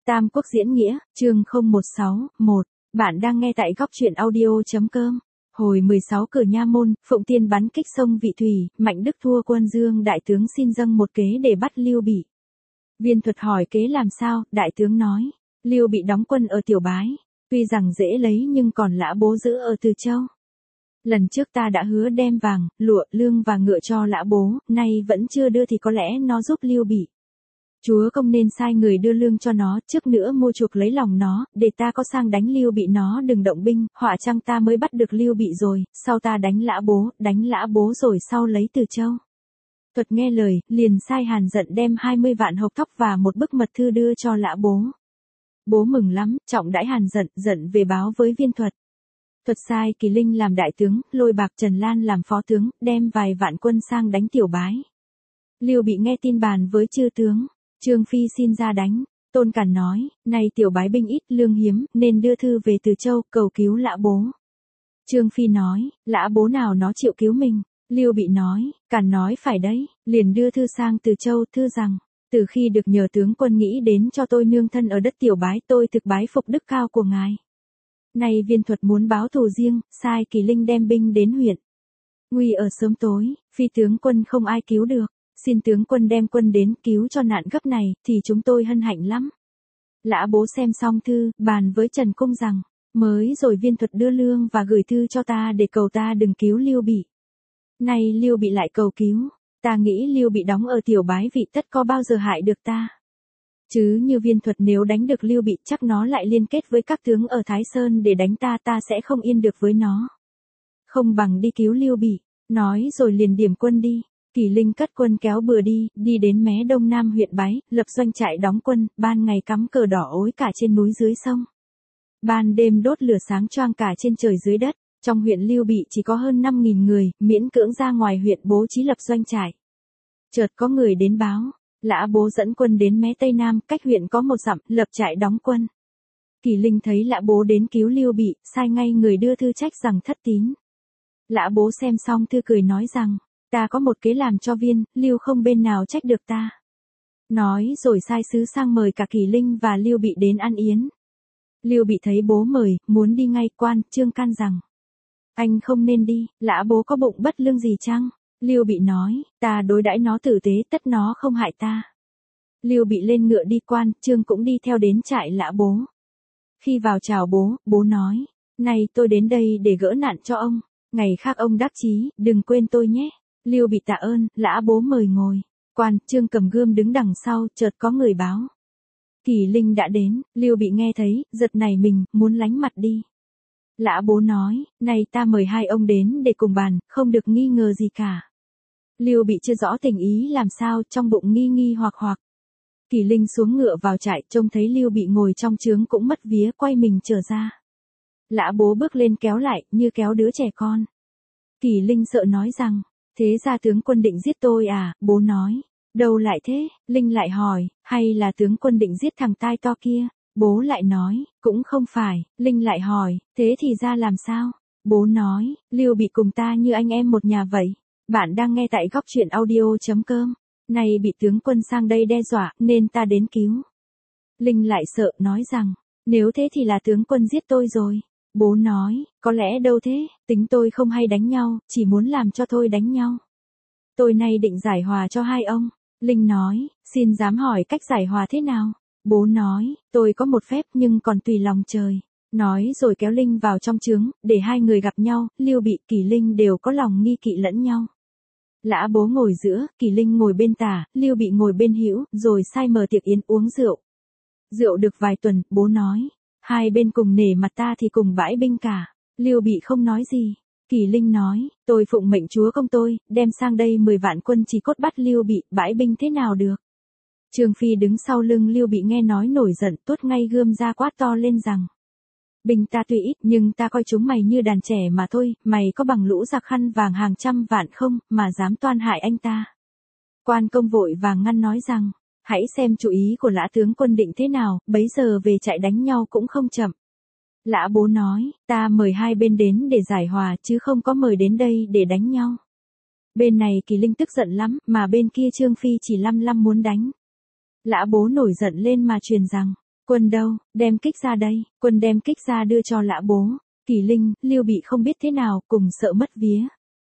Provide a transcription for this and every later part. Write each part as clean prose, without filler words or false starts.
Tam Quốc diễn nghĩa, chương 0161, bạn đang nghe tại góc truyện audio.com. Hồi 16 cửa Nha Môn, Phụng Tiên bắn kích sông Vị Thủy, Mạnh Đức thua quân Dương đại tướng xin dâng một kế để bắt Lưu Bị. Viên Thuật hỏi kế làm sao, đại tướng nói, Lưu Bị đóng quân ở Tiểu Bái, tuy rằng dễ lấy nhưng còn Lã Bố giữ ở Từ Châu. Lần trước ta đã hứa đem vàng, lụa, lương và ngựa cho Lã Bố, nay vẫn chưa đưa thì có lẽ nó giúp Lưu Bị. Chúa công nên sai người đưa lương cho nó, trước nữa mua chuộc lấy lòng nó, để ta có sang đánh Lưu Bị nó đừng động binh, họa chăng ta mới bắt được Lưu Bị rồi, sau ta đánh Lã Bố rồi sau lấy Từ Châu. Thuật nghe lời, liền sai Hàn Dận đem 20 vạn hộc thóc và một bức mật thư đưa cho Lã Bố. Bố mừng lắm, trọng đãi Hàn Dận, Dận về báo với Viên Thuật. Thuật sai Kỳ Linh làm đại tướng, Lôi Bạc Trần Lan làm phó tướng, đem vài vạn quân sang đánh Tiểu Bái. Lưu Bị nghe tin bàn với chư tướng. Trương Phi xin ra đánh, Tôn Cản nói, nay Tiểu Bái binh ít lương hiếm, nên đưa thư về Từ Châu, cầu cứu Lã Bố. Trương Phi nói, Lã Bố nào nó chịu cứu mình, Lưu Bị nói, Cản nói phải đấy, liền đưa thư sang Từ Châu, thư rằng, từ khi được nhờ tướng quân nghĩ đến cho tôi nương thân ở đất Tiểu Bái, tôi thực bái phục đức cao của ngài. Nay Viên Thuật muốn báo thù riêng, sai Kỳ Linh đem binh đến huyện. Nguy ở sớm tối, phi tướng quân không ai cứu được. Xin tướng quân đem quân đến cứu cho nạn gấp này, thì chúng tôi hân hạnh lắm. Lã Bố xem xong thư, bàn với Trần Cung rằng, mới rồi Viên Thuật đưa lương và gửi thư cho ta để cầu ta đừng cứu Lưu Bị. Nay Lưu Bị lại cầu cứu, ta nghĩ Lưu Bị đóng ở Tiểu Bái vị tất có bao giờ hại được ta. Chứ như Viên Thuật nếu đánh được Lưu Bị chắc nó lại liên kết với các tướng ở Thái Sơn để đánh ta, ta sẽ không yên được với nó. Không bằng đi cứu Lưu Bị, nói rồi liền điểm quân đi. Kỳ Linh cất quân kéo bừa đi đến mé đông nam huyện Bái, lập doanh trại đóng quân, ban ngày cắm cờ đỏ ối cả trên núi dưới sông. Ban đêm đốt lửa sáng choang cả trên trời dưới đất, trong huyện Lưu Bị chỉ có hơn 5.000 người, miễn cưỡng ra ngoài huyện bố trí lập doanh trại. Chợt có người đến báo, Lã Bố dẫn quân đến mé tây nam, cách huyện có 1 dặm, lập trại đóng quân. Kỳ Linh thấy Lã Bố đến cứu Lưu Bị, sai ngay người đưa thư trách rằng thất tín. Lã Bố xem xong thư cười nói rằng, ta có một kế làm cho Viên, Lưu không bên nào trách được ta. Nói rồi sai sứ sang mời cả Kỳ Linh và Lưu Bị đến ăn yến. Lưu Bị thấy bố mời, muốn đi ngay, quan Trương can rằng, anh không nên đi, Lã Bố có bụng bất lương gì chăng? Lưu Bị nói, ta đối đãi nó tử tế tất nó không hại ta. Lưu Bị lên ngựa đi, quan Trương cũng đi theo đến trại Lã Bố. Khi vào chào bố nói, này tôi đến đây để gỡ nạn cho ông, ngày khác ông đắc chí, đừng quên tôi nhé. Lưu Bị tạ ơn, Lã Bố mời ngồi. Quan Trương cầm gươm đứng đằng sau, chợt có người báo. Kỳ Linh đã đến, Lưu Bị nghe thấy, giật nảy mình, muốn lánh mặt đi. Lã Bố nói, này ta mời hai ông đến để cùng bàn, không được nghi ngờ gì cả. Lưu Bị chưa rõ tình ý làm sao, trong bụng nghi hoặc. Kỳ Linh xuống ngựa vào trại, trông thấy Lưu Bị ngồi trong trướng cũng mất vía, quay mình trở ra. Lã Bố bước lên kéo lại, như kéo đứa trẻ con. Kỳ Linh sợ nói rằng, thế ra tướng quân định giết tôi à, bố nói, đâu lại thế, Linh lại hỏi, hay là tướng quân định giết thằng tai to kia, bố lại nói, cũng không phải, Linh lại hỏi, thế thì ra làm sao, bố nói, Lưu Bị cùng ta như anh em một nhà vậy, bạn đang nghe tại góc truyện audio.com, này bị tướng quân sang đây đe dọa, nên ta đến cứu. Linh lại sợ, nói rằng, nếu thế thì là tướng quân giết tôi rồi. Bố nói, có lẽ đâu thế, tính tôi không hay đánh nhau, chỉ muốn làm cho tôi đánh nhau. Tôi nay định giải hòa cho hai ông. Linh nói, xin dám hỏi cách giải hòa thế nào? Bố nói, tôi có một phép nhưng còn tùy lòng trời. Nói rồi kéo Linh vào trong trướng, để hai người gặp nhau, Lưu Bị, Kỳ Linh đều có lòng nghi kỵ lẫn nhau. Lã Bố ngồi giữa, Kỳ Linh ngồi bên tả, Lưu Bị ngồi bên hữu, rồi sai mở tiệc yến uống rượu. Rượu được vài tuần, bố nói, hai bên cùng nể mặt ta thì cùng bãi binh cả. Lưu Bị không nói gì. Kỳ Linh nói, tôi phụng mệnh chúa công tôi, đem sang đây 10 vạn quân chỉ cốt bắt Lưu Bị, bãi binh thế nào được. Trương Phi đứng sau lưng Lưu Bị nghe nói nổi giận, tuốt ngay gươm ra quát to lên rằng, binh ta tuy ít nhưng ta coi chúng mày như đàn trẻ mà thôi, mày có bằng lũ giặc khăn vàng hàng trăm vạn không, mà dám toan hại anh ta. Quan Công vội vàng ngăn nói rằng, hãy xem chủ ý của Lã tướng quân định thế nào, bấy giờ về chạy đánh nhau cũng không chậm. Lã Bố nói, ta mời hai bên đến để giải hòa chứ không có mời đến đây để đánh nhau. Bên này Kỳ Linh tức giận lắm, mà bên kia Trương Phi chỉ lăm muốn đánh. Lã Bố nổi giận lên mà truyền rằng, Quân đâu, đem kích ra đây, quân đem kích ra đưa cho Lã Bố. Kỳ Linh, Lưu Bị không biết thế nào, cùng sợ mất vía.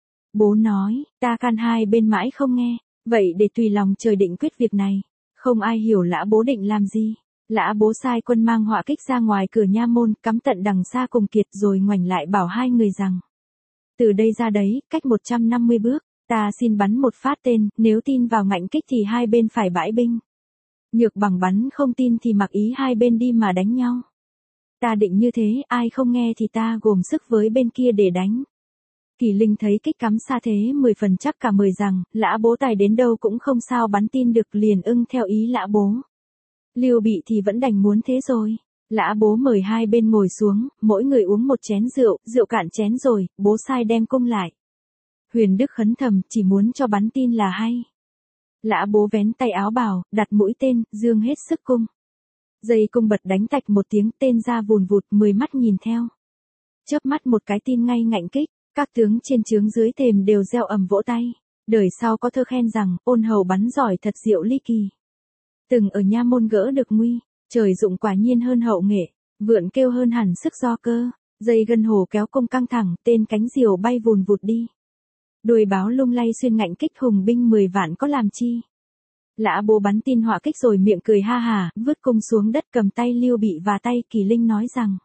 Bố nói, ta can hai bên mãi không nghe, vậy để tùy lòng trời định quyết việc này. Không ai hiểu Lã Bố định làm gì. Lã Bố sai quân mang họa kích ra ngoài cửa nha môn, cắm tận đằng xa cùng kiệt rồi ngoảnh lại bảo hai người rằng. Từ đây ra đấy, cách 150 bước, ta xin bắn một phát tên, nếu tin vào ngạnh kích thì hai bên phải bãi binh. Nhược bằng bắn không tin thì mặc ý hai bên đi mà đánh nhau. Ta định như thế, ai không nghe thì ta gồm sức với bên kia để đánh. Kỳ Linh thấy kích cắm xa thế 10 phần chắc cả 10 rằng, Lã Bố tài đến đâu cũng không sao bắn tin được, liền ưng theo ý Lã Bố. Lưu Bị thì vẫn đành muốn thế rồi. Lã Bố mời hai bên ngồi xuống, mỗi người uống một chén rượu, rượu cạn chén rồi, bố sai đem cung lại. Huyền Đức khấn thầm, chỉ muốn cho bắn tin là hay. Lã Bố vén tay áo bào, đặt mũi tên, dương hết sức cung. Dây cung bật đánh tạch một tiếng, tên ra vùn vụt, 10 mắt nhìn theo. Chớp mắt một cái tin ngay ngạnh kích, các tướng trên trướng dưới thềm đều reo ầm vỗ tay. Đời sau có thơ khen rằng, ôn hầu bắn giỏi thật diệu ly kỳ. Từng ở nha môn gỡ được nguy, trời dụng quả nhiên hơn hậu nghệ, vượn kêu hơn hẳn sức do cơ. Dây gân hồ kéo cung căng thẳng, tên cánh diều bay vùn vụt đi. Đuôi báo lung lay xuyên ngạnh kích, hùng binh 10 vạn có làm chi. Lã Bố bắn tin họa kích rồi miệng cười ha hà, vứt cung xuống đất, cầm tay Lưu Bị và tay Kỳ Linh nói rằng.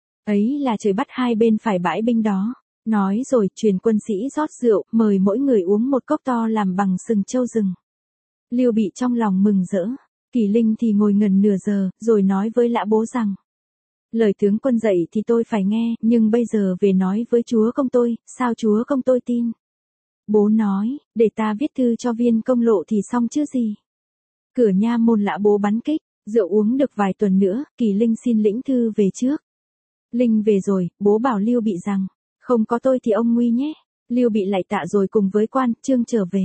Ấy là trời bắt hai bên phải bãi binh đó. Nói rồi truyền quân sĩ rót rượu, mời mỗi người uống một cốc to làm bằng sừng trâu rừng. Lưu Bị trong lòng mừng rỡ. Kỳ Linh thì ngồi ngần nửa giờ, rồi nói với Lã Bố rằng. Lời tướng quân dạy thì tôi phải nghe, nhưng bây giờ về nói với chúa công tôi, sao chúa công tôi tin? Bố nói, để ta viết thư cho viên công lộ thì xong chứ gì. Cửa nha môn Lã Bố bắn kích, rượu uống được vài tuần nữa, Kỳ Linh xin lĩnh thư về trước. Linh về rồi, bố bảo Lưu Bị rằng, không có tôi thì ông nguy nhé. Lưu Bị lại tạ rồi cùng với quan Trương trở về.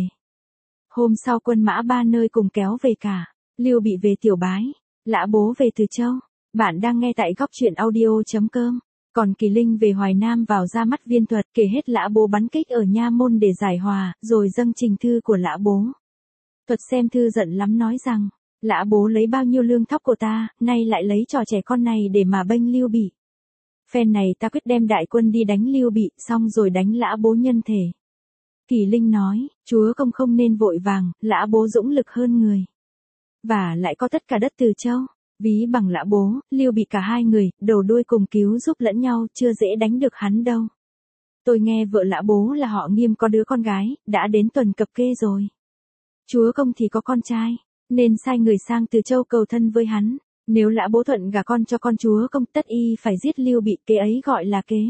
Hôm sau quân mã ba nơi cùng kéo về cả. Lưu Bị về Tiểu Bái, Lã Bố về Từ Châu. Bạn đang nghe tại góc truyện audio.com. Còn Kỳ Linh về Hoài Nam vào ra mắt Viên Thuật, kể hết Lã Bố bắn kích ở nha môn để giải hòa, rồi dâng trình thư của Lã Bố. Thuật xem thư giận lắm nói rằng, Lã Bố lấy bao nhiêu lương thóc của ta, nay lại lấy trò trẻ con này để mà bênh Lưu Bị. Phen này ta quyết đem đại quân đi đánh Lưu Bị, xong rồi đánh Lã Bố nhân thể. Kỳ Linh nói, chúa công không nên vội vàng, Lã Bố dũng lực hơn người. Và lại có tất cả đất Từ Châu. Ví bằng Lã Bố, Lưu Bị cả hai người, đầu đuôi cùng cứu giúp lẫn nhau, chưa dễ đánh được hắn đâu. Tôi nghe vợ Lã Bố là họ Nghiêm có đứa con gái, đã đến tuần cập kê rồi. Chúa công thì có con trai, nên sai người sang Từ Châu cầu thân với hắn. Nếu Lã Bố thuận gả con cho con chúa công, tất y phải giết Lưu Bị, kế ấy gọi là kế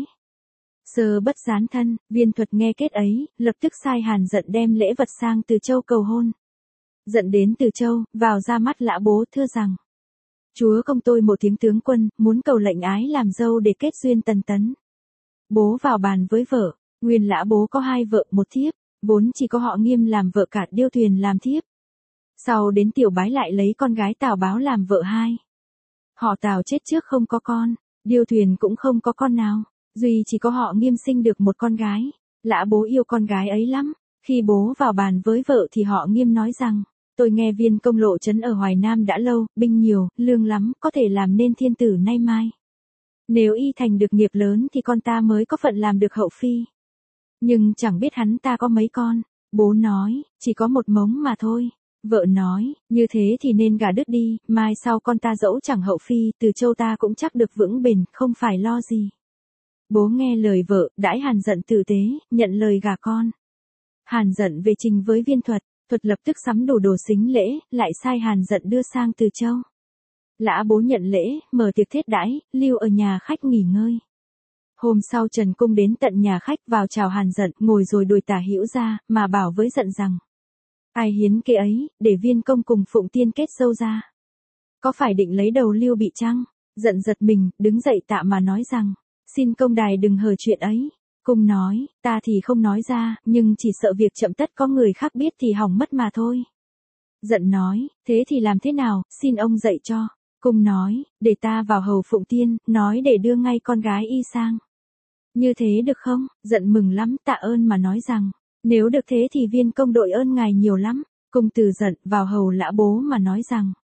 sơ bất gián thân. Viên Thuật nghe kết ấy, lập tức sai Hàn Dận đem lễ vật sang Từ Châu cầu hôn. Dận đến Từ Châu, vào ra mắt Lã Bố thưa rằng. Chúa công tôi một tiếng tướng quân, muốn cầu lệnh ái làm dâu để kết duyên tần tấn. Bố vào bàn với vợ, nguyên Lã Bố có hai vợ một thiếp, vốn chỉ có họ Nghiêm làm vợ cả Điêu Thuyền làm thiếp. Sau đến Tiểu Bái lại lấy con gái Tào Báo làm vợ hai. Họ Tào chết trước không có con, Điêu Thuyền cũng không có con nào, duy chỉ có họ Nghiêm sinh được một con gái. Lã Bố yêu con gái ấy lắm, khi bố vào bàn với vợ thì họ Nghiêm nói rằng, tôi nghe Viên công lộ trấn ở Hoài Nam đã lâu, binh nhiều, lương lắm, có thể làm nên thiên tử nay mai. Nếu y thành được nghiệp lớn thì con ta mới có phận làm được hậu phi. Nhưng chẳng biết hắn ta có mấy con. Bố nói, chỉ có một mống mà thôi. Vợ nói, như thế thì nên gả đứt đi, mai sau con ta dẫu chẳng hậu phi, Từ Châu ta cũng chắc được vững bền, không phải lo gì. Bố nghe lời vợ, đãi Hàn Dận tử tế, nhận lời gả con. Hàn Dận về trình với Viên Thuật, Thuật lập tức sắm đủ đồ sính lễ, lại sai Hàn Dận đưa sang Từ Châu. Lã Bố nhận lễ, mở tiệc thiết đãi, lưu ở nhà khách nghỉ ngơi. Hôm sau Trần Cung đến tận nhà khách vào chào Hàn Dận, ngồi rồi đuổi Tả Hữu ra, mà bảo với Dận rằng. Ai hiến kế ấy, để Viên công cùng Phụng Tiên kết sâu ra. Có phải định lấy đầu Lưu Bị chăng? Dận giật mình, đứng dậy tạ mà nói rằng. Xin công đài đừng hờ chuyện ấy. Cung nói, ta thì không nói ra, nhưng chỉ sợ việc chậm tất có người khác biết thì hỏng mất mà thôi. Dận nói, thế thì làm thế nào, xin ông dạy cho. Cung nói, để ta vào hầu Phụng Tiên, nói để đưa ngay con gái y sang. Như thế được không? Dận mừng lắm, tạ ơn mà nói rằng, nếu được thế thì Viên công đội ơn ngài nhiều lắm. Cung từ Dận vào hầu Lã Bố mà nói rằng,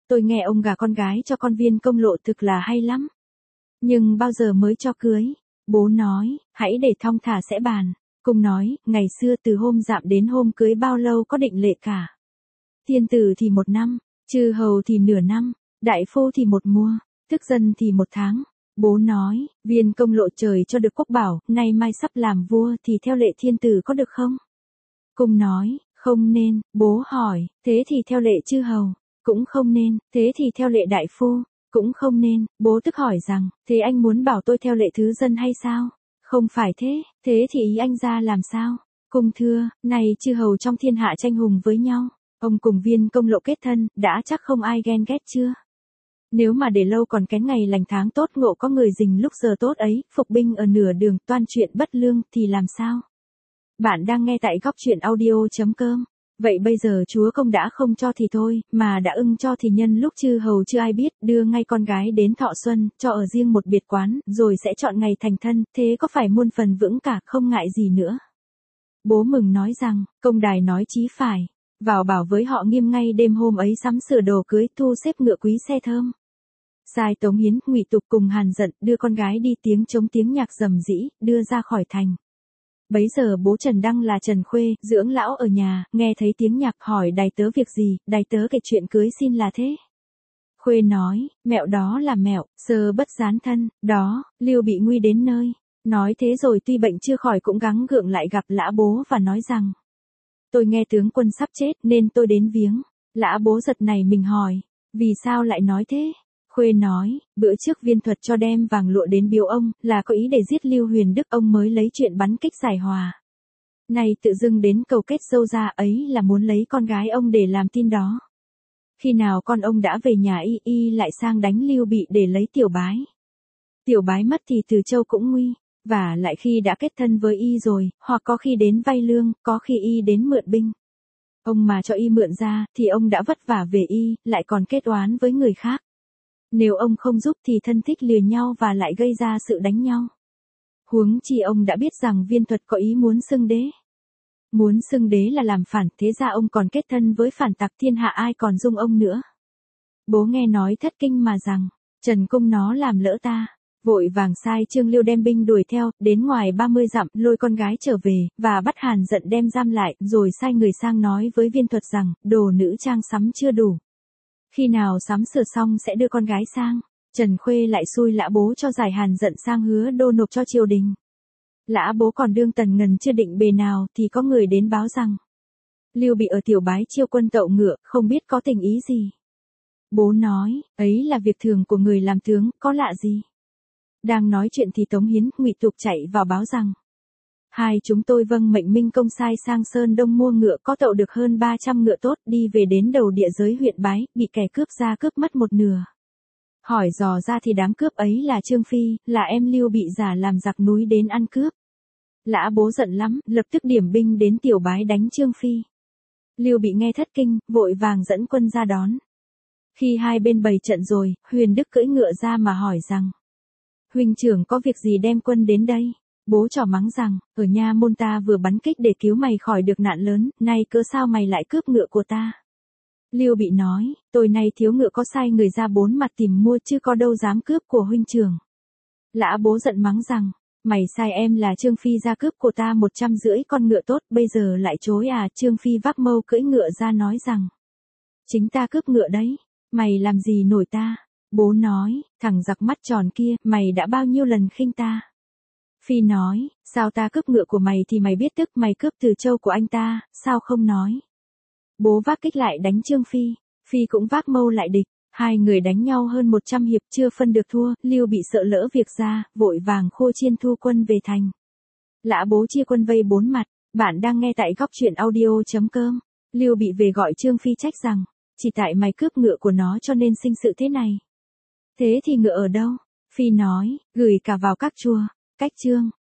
Tôi nghe ông gả con gái cho con Viên Công Lộ thực là hay lắm. Nhưng bao giờ mới cho cưới? Bố nói, hãy để thong thả sẽ bàn. Cung nói, ngày xưa từ hôm dạm đến hôm cưới bao lâu có định lệ cả. Thiên tử thì 1 năm, chư hầu thì nửa năm, đại phu thì 1 mùa, thức dân thì 1 tháng. Bố nói, Viên Công Lộ trời cho được quốc bảo, nay mai sắp làm vua thì theo lệ thiên tử có được không? Cung nói, không nên. Bố hỏi, thế thì theo lệ chư hầu? Cũng không nên. Thế thì theo lệ đại phu? Cũng không nên. Bố tức hỏi rằng, thế anh muốn bảo tôi theo lệ thứ dân hay sao? Không phải thế. Thế thì ý anh ra làm sao? Cung thưa, này chư hầu trong thiên hạ tranh hùng với nhau. Ông cùng Viên Công Lộ kết thân, đã chắc không ai ghen ghét chưa? Nếu mà để lâu còn kén ngày lành tháng tốt ngộ có người rình lúc giờ tốt ấy, phục binh ở nửa đường toan chuyện bất lương thì làm sao? Bạn đang nghe tại góc chuyện audio.com. Vậy bây giờ chúa công đã không cho thì thôi, mà đã ưng cho thì nhân lúc chư hầu chưa ai biết, đưa ngay con gái đến thọ xuân, cho ở riêng một biệt quán, rồi sẽ chọn ngày thành thân, thế có phải muôn phần vững cả, không ngại gì nữa. Bố mừng nói rằng, công đài nói chí phải. Vào bảo với họ Nghiêm ngay đêm hôm ấy sắm sửa đồ cưới, thu xếp ngựa quý xe thơm. Sai Tống Hiến, Ngụy Tục cùng Hàn Dận đưa con gái đi tiếng trống tiếng nhạc rầm rĩ, đưa ra khỏi thành. Bấy giờ bố Trần Đăng là Trần Khuê, dưỡng lão ở nhà, nghe thấy tiếng nhạc hỏi đài tớ việc gì, đài tớ kể chuyện cưới xin là thế. Khuê nói, mẹo đó là mẹo, sơ bất gián thân, đó, Lưu Bị nguy đến nơi. Nói thế rồi tuy bệnh chưa khỏi cũng gắng gượng lại gặp Lã Bố và nói rằng, tôi nghe tướng quân sắp chết nên tôi đến viếng. Lã Bố giật này mình hỏi, vì sao lại nói thế? Khuê nói, bữa trước Viên Thuật cho đem vàng lụa đến biếu ông, là có ý để giết Lưu Huyền Đức, ông mới lấy chuyện bắn kích giải hòa. Này tự dưng đến cầu kết dâu ra ấy là muốn lấy con gái ông để làm tin đó. Khi nào con ông đã về nhà y lại sang đánh Lưu Bị để lấy Tiểu Bái. Tiểu Bái mất thì Từ Châu cũng nguy, và lại khi đã kết thân với y rồi, hoặc có khi đến vay lương, có khi y đến mượn binh. Ông mà cho y mượn ra, thì ông đã vất vả về y, lại còn kết oán với người khác. Nếu ông không giúp thì thân thích lìa nhau và lại gây ra sự đánh nhau. Huống chi ông đã biết rằng Viên Thuật có ý muốn xưng đế. Muốn xưng đế là làm phản, thế ra ông còn kết thân với phản tặc, thiên hạ ai còn dung ông nữa. Bố nghe nói thất kinh mà rằng, Trần Cung nó làm lỡ ta. Vội vàng sai Trương Liêu đem binh đuổi theo, đến ngoài 30 dặm, lôi con gái trở về, và bắt Hàn Dận đem giam lại, rồi sai người sang nói với Viên Thuật rằng, đồ nữ trang sắm chưa đủ. Khi nào sắm sửa xong sẽ đưa con gái sang. Trần Khuê lại xui Lã Bố cho giải Hàn Dận sang hứa đô nộp cho triều đình. Lã Bố còn đương tần ngần chưa định bề nào thì có người đến báo rằng, Lưu Bị ở Tiểu Bái chiêu quân tậu ngựa, không biết có tình ý gì. Bố nói, ấy là việc thường của người làm tướng, có lạ gì. Đang nói chuyện thì Tống Hiến, Ngụy Tục chạy vào báo rằng, hai chúng tôi vâng mệnh Minh công sai sang Sơn Đông mua ngựa, có tậu được hơn 300 ngựa tốt, đi về đến đầu địa giới huyện Bái, bị kẻ cướp ra cướp mất một nửa. Hỏi dò ra thì đám cướp ấy là Trương Phi, là em Lưu Bị giả làm giặc núi đến ăn cướp. Lã Bố giận lắm, lập tức điểm binh đến Tiểu Bái đánh Trương Phi. Lưu Bị nghe thất kinh, vội vàng dẫn quân ra đón. Khi hai bên bày trận rồi, Huyền Đức cưỡi ngựa ra mà hỏi rằng, huynh trưởng có việc gì đem quân đến đây? Bố trỏ mắng rằng, ở nha môn ta vừa bắn kích để cứu mày khỏi được nạn lớn, nay cớ sao mày lại cướp ngựa của ta? Lưu Bị nói, tôi nay thiếu ngựa có sai người ra 4 mặt tìm mua chứ có đâu dám cướp của huynh trưởng. Lã Bố giận mắng rằng, mày sai em là Trương Phi ra cướp của ta 150 con ngựa tốt, bây giờ lại chối à? Trương Phi vác mâu cưỡi ngựa ra nói rằng, chính ta cướp ngựa đấy, mày làm gì nổi ta? Bố nói, thằng giặc mắt tròn kia, mày đã bao nhiêu lần khinh ta? Phi nói, sao ta cướp ngựa của mày thì mày biết tức, mày cướp Từ Châu của anh ta, sao không nói? Bố vác kích lại đánh Trương Phi, Phi cũng vác mâu lại địch, hai người đánh nhau hơn 100 hiệp chưa phân được thua, Lưu Bị sợ lỡ việc ra, vội vàng khô chiên thu quân về thành. Lã Bố chia quân vây 4 mặt, bạn đang nghe tại góc chuyện audio.com. Lưu Bị về gọi Trương Phi trách rằng, chỉ tại mày cướp ngựa của nó cho nên sinh sự thế này. Thế thì ngựa ở đâu? Phi nói, gửi cả vào các chùa. Cách chương